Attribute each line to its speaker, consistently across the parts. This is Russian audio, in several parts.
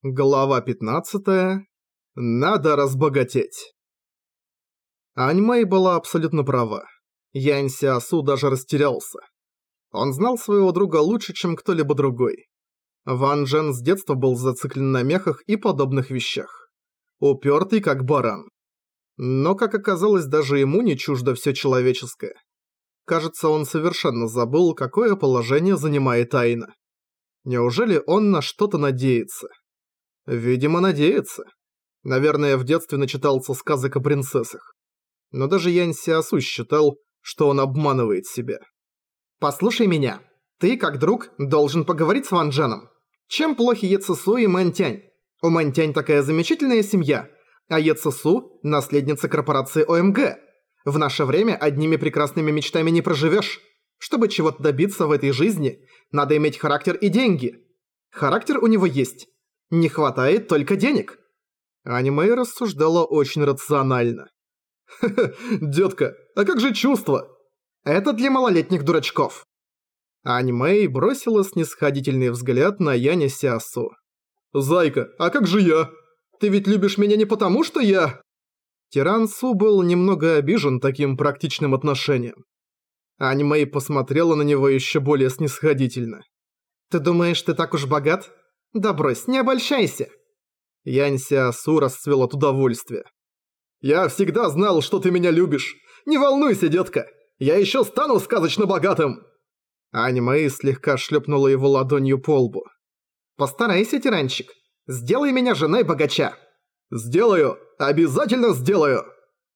Speaker 1: Глава 15. Надо разбогатеть. Ань Мэй была абсолютно права. Янь Сиасу даже растерялся. Он знал своего друга лучше, чем кто-либо другой. Ван Джен с детства был зациклен на мехах и подобных вещах. Упертый как баран. Но, как оказалось, даже ему не чуждо все человеческое. Кажется, он совершенно забыл, какое положение занимает Айна. Неужели он на что-то надеется? Видимо, надеется. Наверное, в детстве начитался сказок о принцессах. Но даже Янь Сиасу считал, что он обманывает себя. «Послушай меня. Ты, как друг, должен поговорить с Ван Дженом. Чем плохи Е Цесу и Мэн Тянь? У Мэн Тянь такая замечательная семья, а Е Цесу – наследница корпорации ОМГ. В наше время одними прекрасными мечтами не проживешь. Чтобы чего-то добиться в этой жизни, надо иметь характер и деньги. Характер у него есть. Не хватает только денег». Ань Мэй рассуждала очень рационально. «Ха-ха, детка, а как же чувства?» «Это для малолетних дурачков». Ань Мэй бросила снисходительный взгляд на Яня Сиасу. «Зайка, а как же я? Ты ведь любишь меня не потому, что я...» Тиран Су был немного обижен таким практичным отношением. Ань Мэй посмотрела на него еще более снисходительно. «Ты думаешь, ты так уж богат? Да брось, не обольщайся!» Янь Сиасу расцвел от удовольствия. «Я всегда знал, что ты меня любишь. Не волнуйся, детка, я еще стану сказочно богатым!» Ань Мэй слегка шлепнула его ладонью по лбу. «Постарайся, тиранчик, сделай меня женой богача!» «Сделаю! Обязательно сделаю!»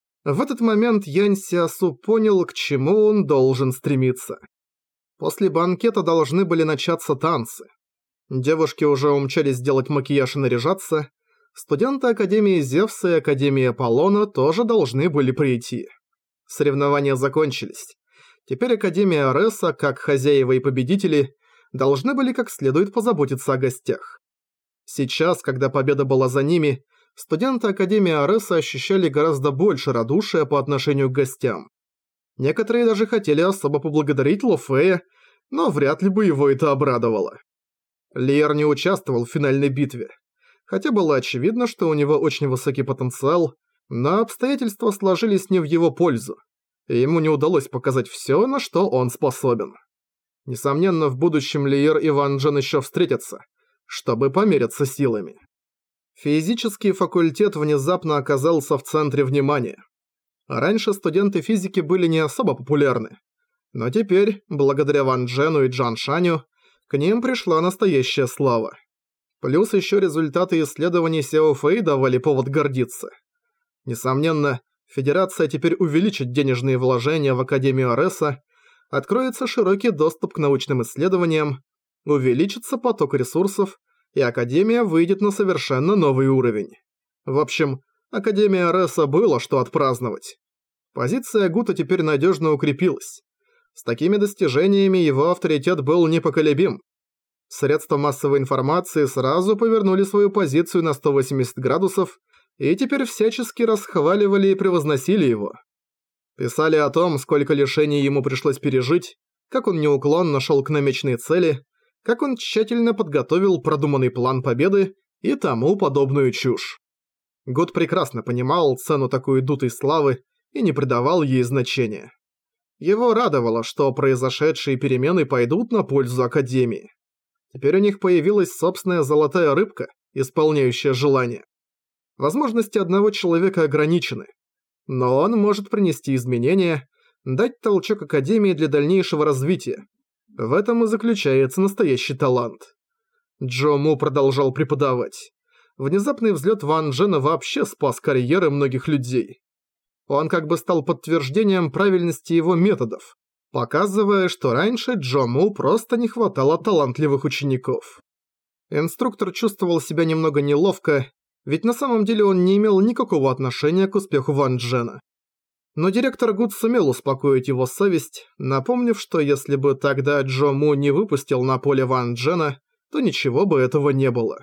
Speaker 1: В этот момент Янь Сиасу понял, к чему он должен стремиться. После банкета должны были начаться танцы. Девушки уже умчались делать макияж и наряжаться. Студенты Академии Зевса и Академии Аполлона тоже должны были прийти. Соревнования закончились. Теперь Академия Ареса, как хозяева и победители, должны были как следует позаботиться о гостях. Сейчас, когда победа была за ними, студенты Академии Ареса ощущали гораздо больше радушия по отношению к гостям. Некоторые даже хотели особо поблагодарить Ло Фея, но вряд ли бы его это обрадовало. Лиер не участвовал в финальной битве. Хотя было очевидно, что у него очень высокий потенциал, но обстоятельства сложились не в его пользу, и ему не удалось показать все, на что он способен. Несомненно, в будущем Лиер и Ван Джен еще встретятся, чтобы помериться силами. Физический факультет внезапно оказался в центре внимания. Раньше студенты физики были не особо популярны, но теперь, благодаря Ван Джену и Джан Шаню, к ним пришла настоящая слава. Плюс еще результаты исследований Сяо Фэй давали повод гордиться. Несомненно, Федерация теперь увеличит денежные вложения в Академию Ареса, откроется широкий доступ к научным исследованиям, увеличится поток ресурсов, и Академия выйдет на совершенно новый уровень. В общем, Академия Ареса было что отпраздновать. Позиция Гута теперь надежно укрепилась. С такими достижениями его авторитет был непоколебим. Средства массовой информации сразу повернули свою позицию на 180 градусов и теперь всячески расхваливали и превозносили его. Писали о том, сколько лишений ему пришлось пережить, как он неуклонно шел к намеченной цели, как он тщательно подготовил продуманный план победы и тому подобную чушь. Гуд прекрасно понимал цену такой дутой славы и не придавал ей значения. Его радовало, что произошедшие перемены пойдут на пользу Академии. Теперь у них появилась собственная золотая рыбка, исполняющая желания. Возможности одного человека ограничены, но он может принести изменения, дать толчок Академии для дальнейшего развития. В этом и заключается настоящий талант. Джо Му продолжал преподавать. Внезапный взлет Ван Джена вообще спас карьеры многих людей. Он как бы стал подтверждением правильности его методов, показывая, что раньше Джо Му просто не хватало талантливых учеников. Инструктор чувствовал себя немного неловко, ведь на самом деле он не имел никакого отношения к успеху Ван Джена. Но директор Гуд сумел успокоить его совесть, напомнив, что если бы тогда Джо Му не выпустил на поле Ван Джена, то ничего бы этого не было.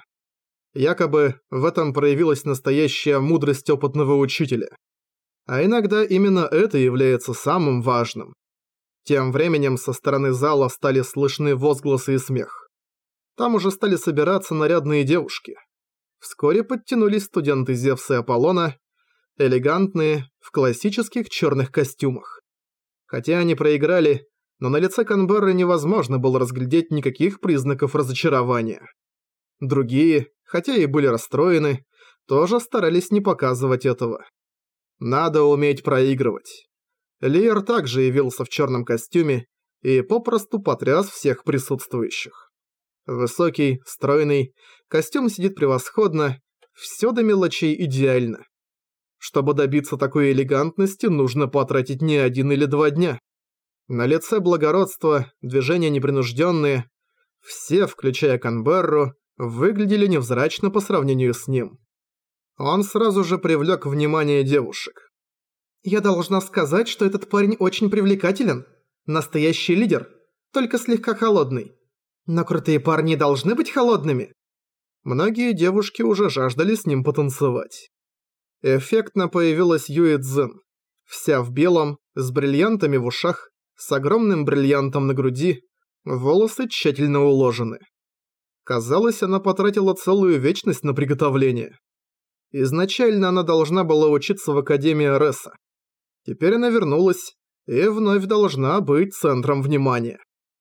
Speaker 1: Якобы в этом проявилась настоящая мудрость опытного учителя. А иногда именно это является самым важным. Тем временем со стороны зала стали слышны возгласы и смех. Там уже стали собираться нарядные девушки. Вскоре подтянулись студенты Зевса и Аполлона, элегантные, в классических черных костюмах. Хотя они проиграли, но на лице Канберры невозможно было разглядеть никаких признаков разочарования. Другие, хотя и были расстроены, тоже старались не показывать этого. Надо уметь проигрывать. Лиер также явился в черном костюме и попросту потряс всех присутствующих. Высокий, стройный, костюм сидит превосходно, все до мелочей идеально. Чтобы добиться такой элегантности, нужно потратить не 1 или 2 дня. На лице благородство, движения непринужденные, все, включая Канберру, выглядели невзрачно по сравнению с ним. Он сразу же привлек внимание девушек. «Я должна сказать, что этот парень очень привлекателен. Настоящий лидер, только слегка холодный. Но крутые парни должны быть холодными». Многие девушки уже жаждали с ним потанцевать. Эффектно появилась Юэ Цзин, вся в белом, с бриллиантами в ушах, с огромным бриллиантом на груди, волосы тщательно уложены. Казалось, она потратила целую вечность на приготовление. Изначально она должна была учиться в Академии Ареса. Теперь она вернулась и вновь должна быть центром внимания.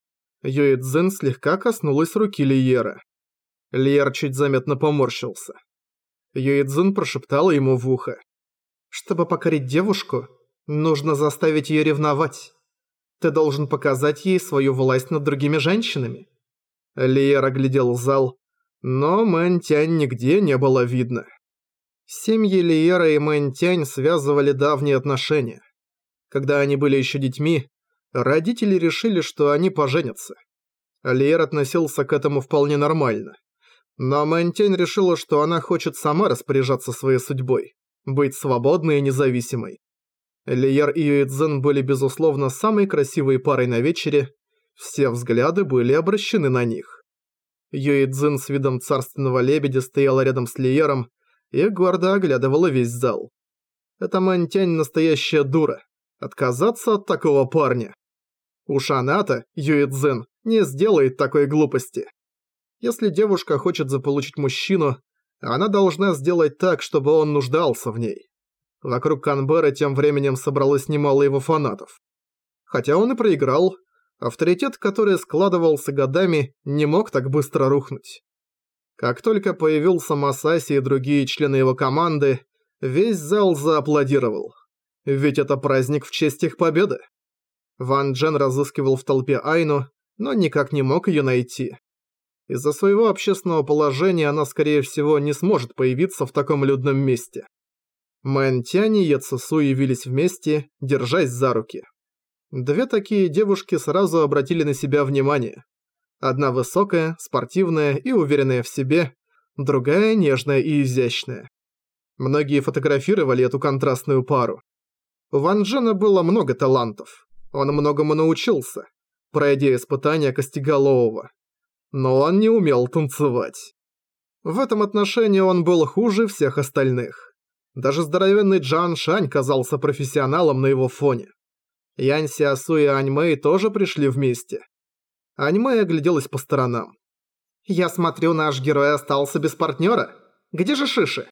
Speaker 1: Юэ Цзин слегка коснулась руки Лиера. Лиер чуть заметно поморщился. Юэ Цзин прошептала ему в ухо. «Чтобы покорить девушку, нужно заставить ее ревновать. Ты должен показать ей свою власть над другими женщинами». Лиер оглядел зал, но Мэн Тянь нигде не было видно. Семьи Лиера и Мэн Тянь связывали давние отношения. Когда они были еще детьми, родители решили, что они поженятся. Лиер относился к этому вполне нормально. Но Мэн Тянь решила, что она хочет сама распоряжаться своей судьбой, быть свободной и независимой. Лиер и Юэ Цзин были безусловно самой красивой парой на вечере, все взгляды были обращены на них. Юэ Цзин с видом царственного лебедя стояла рядом с Лиером и гордо оглядывала весь зал. Эта Мэн Тянь настоящая дура. Отказаться от такого парня. Уж она-то, Юэ Цзин, не сделает такой глупости. Если девушка хочет заполучить мужчину, она должна сделать так, чтобы он нуждался в ней. Вокруг Канберры тем временем собралось немало его фанатов. Хотя он и проиграл, авторитет, который складывался годами, не мог так быстро рухнуть. Как только появился Масаси и другие члены его команды, весь зал зааплодировал. Ведь это праздник в честь их победы. Ван Джен разыскивал в толпе Айну, но никак не мог ее найти. Из-за своего общественного положения она, скорее всего, не сможет появиться в таком людном месте. Мэн Тянь и Е Цесу явились вместе, держась за руки. Две такие девушки сразу обратили на себя внимание. Одна высокая, спортивная и уверенная в себе, другая нежная и изящная. Многие фотографировали эту контрастную пару. У Ван Джена было много талантов. Он многому научился, пройдя испытания Костеголового. Но он не умел танцевать. В этом отношении он был хуже всех остальных. Даже здоровенный Джан Шань казался профессионалом на его фоне. Янь Сиасу и Ань Мэй тоже пришли вместе. Ань Мэй огляделась по сторонам. «Я смотрю, наш герой остался без партнера. Где же Шиши?»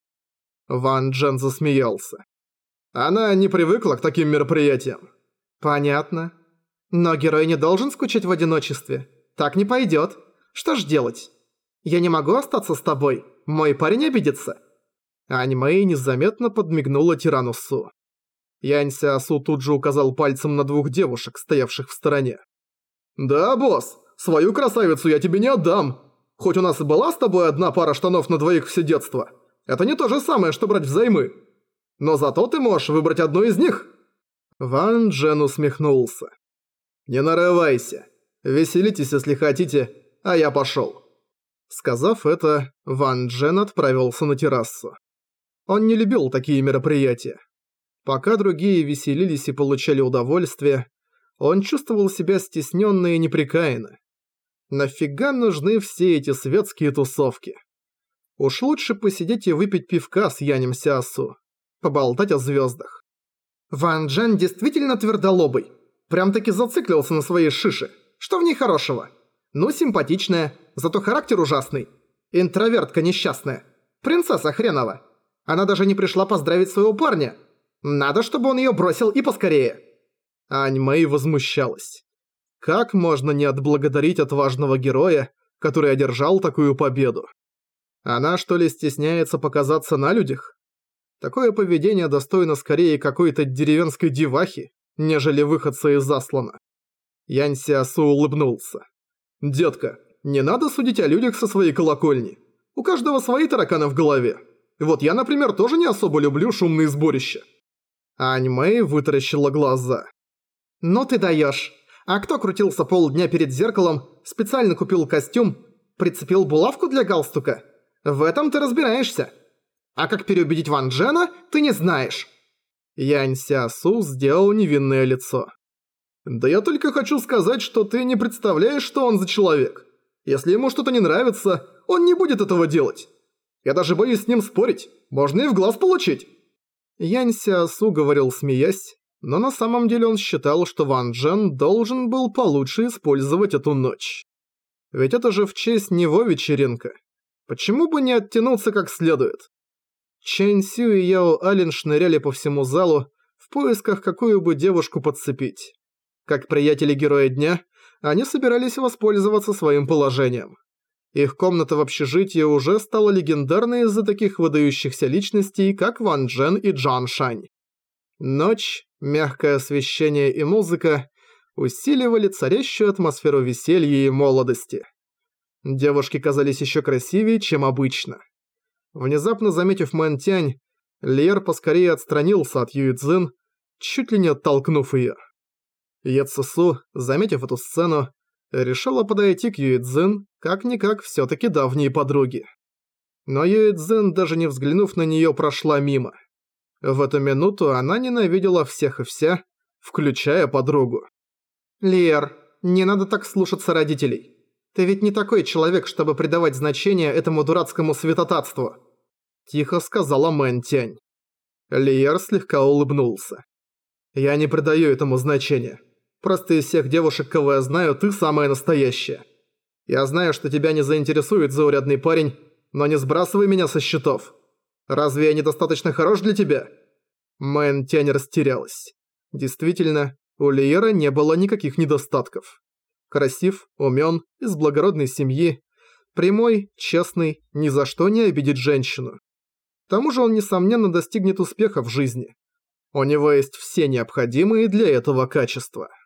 Speaker 1: Ван Джен засмеялся. «Она не привыкла к таким мероприятиям». «Понятно. Но герой не должен скучать в одиночестве. Так не пойдет. Что ж делать? Я не могу остаться с тобой. Мой парень обидится». Ань Мэй незаметно подмигнула тирану Су. Янь Сиасу тут же указал пальцем на двух девушек, стоявших в стороне. «Да, босс, свою красавицу я тебе не отдам. Хоть у нас и была с тобой одна пара штанов на двоих все детство, это не то же самое, что брать взаймы. Но зато ты можешь выбрать одну из них». Ван Джен усмехнулся. «Не нарывайся. Веселитесь, если хотите, а я пошел». Сказав это, Ван Джен отправился на террасу. Он не любил такие мероприятия. Пока другие веселились и получали удовольствие, он чувствовал себя стесненно и непрекаянно. Нафига нужны все эти светские тусовки? Уж лучше посидеть и выпить пивка с Янем Сиасу, поболтать о звездах. Ван Джен действительно твердолобый. Прям-таки зациклился на своей шише. Что в ней хорошего? Ну, симпатичная, зато характер ужасный. Интровертка несчастная. Принцесса хренова. Она даже не пришла поздравить своего парня. Надо, чтобы он её бросил и поскорее. Ань Мэй возмущалась. Как можно не отблагодарить отважного героя, который одержал такую победу? Она что ли стесняется показаться на людях? Такое поведение достойно скорее какой-то деревенской девахи, нежели выходца из заслана. Янь Сиасу улыбнулся. «Детка, не надо судить о людях со своей колокольни. У каждого свои тараканы в голове. Вот я, например, тоже не особо люблю шумные сборища». Ань Мэй вытаращила глаза. «Ну ты даёшь. А кто крутился полдня перед зеркалом, специально купил костюм, прицепил булавку для галстука? В этом ты разбираешься. А как переубедить Ван Джена, ты не знаешь». Янь Сиасу сделал невинное лицо. «Да я только хочу сказать, что ты не представляешь, что он за человек. Если ему что-то не нравится, он не будет этого делать. Я даже боюсь с ним спорить, можно и в глаз получить». Янь Сиасу говорил смеясь, но на самом деле он считал, что Ван Джен должен был получше использовать эту ночь. Ведь это же в честь него вечеринка. Почему бы не оттянуться как следует? Чэнь Сю и Яо Алин шныряли по всему залу в поисках какую бы девушку подцепить. Как приятели героя дня, они собирались воспользоваться своим положением. Их комната в общежитии уже стала легендарной из-за таких выдающихся личностей, как Ван Джен и Джан Шань. Ночь, мягкое освещение и музыка усиливали царящую атмосферу веселья и молодости. Девушки казались еще красивее, чем обычно. Внезапно заметив Мэн Тянь, Лиер поскорее отстранился от Юй Цзин, чуть ли не оттолкнув её. Е Цесу, заметив эту сцену, решила подойти к Юй Цзин, как-никак всё-таки давние подруги. Но Юй Цзин, даже не взглянув на неё, прошла мимо. В эту минуту она ненавидела всех и вся, включая подругу. «Лиер, не надо так слушаться родителей. Ты ведь не такой человек, чтобы придавать значение этому дурацкому святотатству», – тихо сказала Мэн Тянь. Лиер слегка улыбнулся. «Я не придаю этому значения. Просто из всех девушек, кого я знаю, ты самая настоящая. Я знаю, что тебя не заинтересует заурядный парень, но не сбрасывай меня со счетов. Разве я недостаточно хорош для тебя?» Мэн Тянь растерялась. Действительно, у Лиера не было никаких недостатков. Красив, умён, из благородной семьи, прямой, честный, ни за что не обидит женщину. К тому же он, несомненно, достигнет успеха в жизни. У него есть все необходимые для этого качества.